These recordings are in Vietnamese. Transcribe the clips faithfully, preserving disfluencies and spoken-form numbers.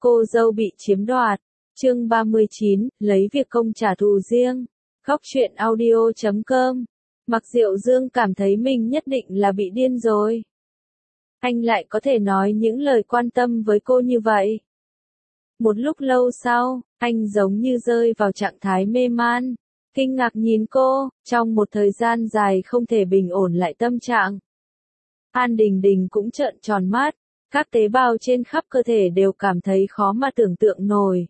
Cô dâu bị chiếm đoạt. Chương ba mươi chín, lấy việc công trả thù riêng. Góc truyện audio chấm com. Mạc Diệu Dương cảm thấy mình nhất định là bị điên rồi. Anh lại có thể nói những lời quan tâm với cô như vậy. Một lúc lâu sau, anh giống như rơi vào trạng thái mê man, kinh ngạc nhìn cô, trong một thời gian dài không thể bình ổn lại tâm trạng. An Đình Đình cũng trợn tròn mắt, các tế bào trên khắp cơ thể đều cảm thấy khó mà tưởng tượng nổi.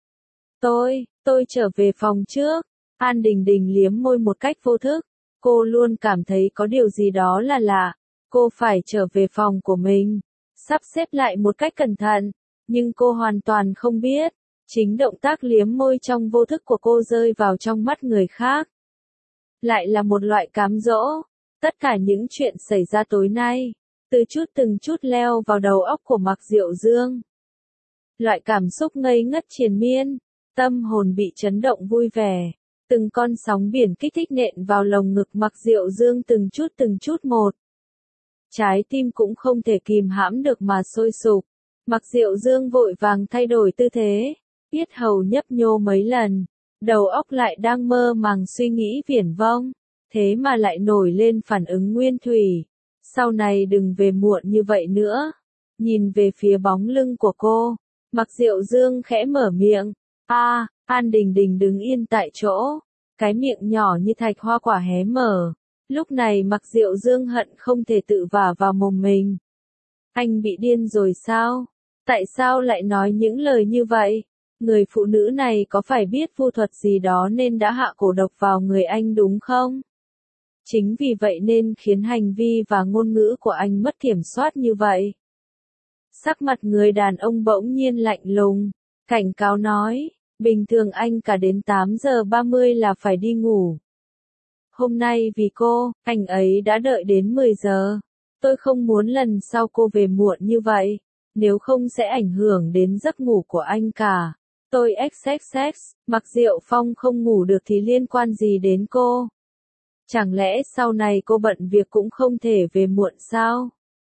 Tôi, tôi trở về phòng trước. An Đình Đình liếm môi một cách vô thức, cô luôn cảm thấy có điều gì đó là lạ, cô phải trở về phòng của mình, sắp xếp lại một cách cẩn thận, nhưng cô hoàn toàn không biết, chính động tác liếm môi trong vô thức của cô rơi vào trong mắt người khác. Lại là một loại cám dỗ, tất cả những chuyện xảy ra tối nay, từ chút từng chút leo vào đầu óc của Mạc Diệu Dương. Loại cảm xúc ngây ngất triền miên, tâm hồn bị chấn động vui vẻ, từng con sóng biển kích thích nện vào lồng ngực Mạc Diệu Dương từng chút từng chút một. Trái tim cũng không thể kìm hãm được mà sôi sục. Mạc Diệu Dương vội vàng thay đổi tư thế, yết hầu nhấp nhô mấy lần, đầu óc lại đang mơ màng suy nghĩ viển vông, thế mà lại nổi lên phản ứng nguyên thủy. Sau này đừng về muộn như vậy nữa. Nhìn về phía bóng lưng của cô, Mạc Diệu Dương khẽ mở miệng. A, à, An Đình Đình đứng yên tại chỗ, cái miệng nhỏ như thạch hoa quả hé mở. Lúc này Mạc Diệu Dương hận không thể tự vả vào mồm mình. Anh bị điên rồi sao? Tại sao lại nói những lời như vậy? Người phụ nữ này có phải biết vu thuật gì đó nên đã hạ cổ độc vào người anh đúng không? Chính vì vậy nên khiến hành vi và ngôn ngữ của anh mất kiểm soát như vậy. Sắc mặt người đàn ông bỗng nhiên lạnh lùng, cảnh cáo nói, bình thường anh cả đến tám giờ ba mươi là phải đi ngủ. Hôm nay vì cô, anh ấy đã đợi đến mười giờ. Tôi không muốn lần sau cô về muộn như vậy, nếu không sẽ ảnh hưởng đến giấc ngủ của anh cả. Tôi xx xx, Mạc Diệu Phong không ngủ được thì liên quan gì đến cô? Chẳng lẽ sau này cô bận việc cũng không thể về muộn sao?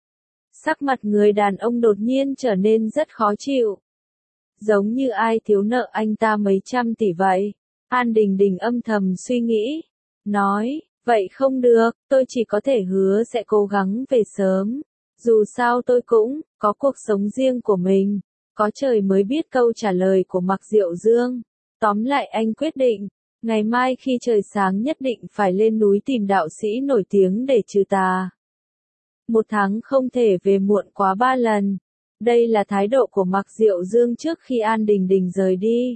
Sắc mặt người đàn ông đột nhiên trở nên rất khó chịu. Giống như ai thiếu nợ anh ta mấy trăm tỷ vậy. An Đình Đình âm thầm suy nghĩ. Nói, vậy không được, tôi chỉ có thể hứa sẽ cố gắng về sớm. Dù sao tôi cũng có cuộc sống riêng của mình. Có trời mới biết câu trả lời của Mạc Diệu Dương. Tóm lại anh quyết định, ngày mai khi trời sáng nhất định phải lên núi tìm đạo sĩ nổi tiếng để trừ tà. Một tháng không thể về muộn quá ba lần. Đây là thái độ của Mạc Diệu Dương trước khi An Đình Đình rời đi.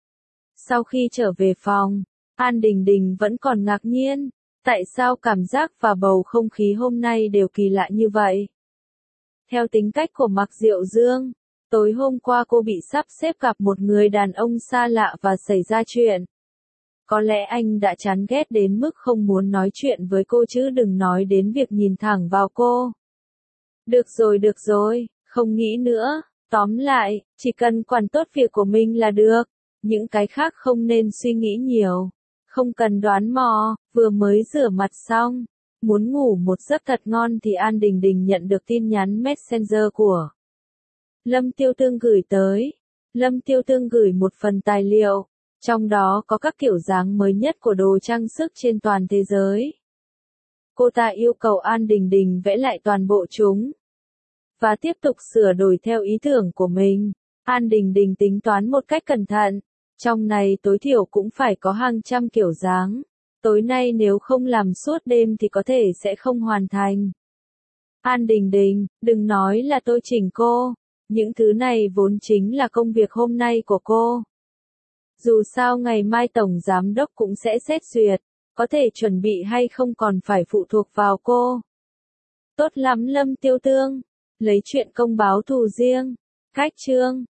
Sau khi trở về phòng, An Đình Đình vẫn còn ngạc nhiên, tại sao cảm giác và bầu không khí hôm nay đều kỳ lạ như vậy. Theo tính cách của Mạc Diệu Dương, tối hôm qua cô bị sắp xếp gặp một người đàn ông xa lạ và xảy ra chuyện. Có lẽ anh đã chán ghét đến mức không muốn nói chuyện với cô chứ đừng nói đến việc nhìn thẳng vào cô. Được rồi được rồi, không nghĩ nữa, tóm lại, chỉ cần quản tốt việc của mình là được, những cái khác không nên suy nghĩ nhiều, không cần đoán mò. Vừa mới rửa mặt xong, muốn ngủ một giấc thật ngon thì An Đình Đình nhận được tin nhắn Messenger của Lâm Tiêu Tương gửi tới. Lâm Tiêu Tương gửi một phần tài liệu, trong đó có các kiểu dáng mới nhất của đồ trang sức trên toàn thế giới. Cô ta yêu cầu An Đình Đình vẽ lại toàn bộ chúng và tiếp tục sửa đổi theo ý tưởng của mình. An Đình Đình tính toán một cách cẩn thận, trong này tối thiểu cũng phải có hàng trăm kiểu dáng. Tối nay nếu không làm suốt đêm thì có thể sẽ không hoàn thành. An Đình Đình, đừng nói là tôi chỉnh cô, những thứ này vốn chính là công việc hôm nay của cô. Dù sao ngày mai Tổng Giám Đốc cũng sẽ xét duyệt, có thể chuẩn bị hay không còn phải phụ thuộc vào cô. Tốt lắm Lâm Tiêu Tương, lấy chuyện công báo thù riêng. Khách chương.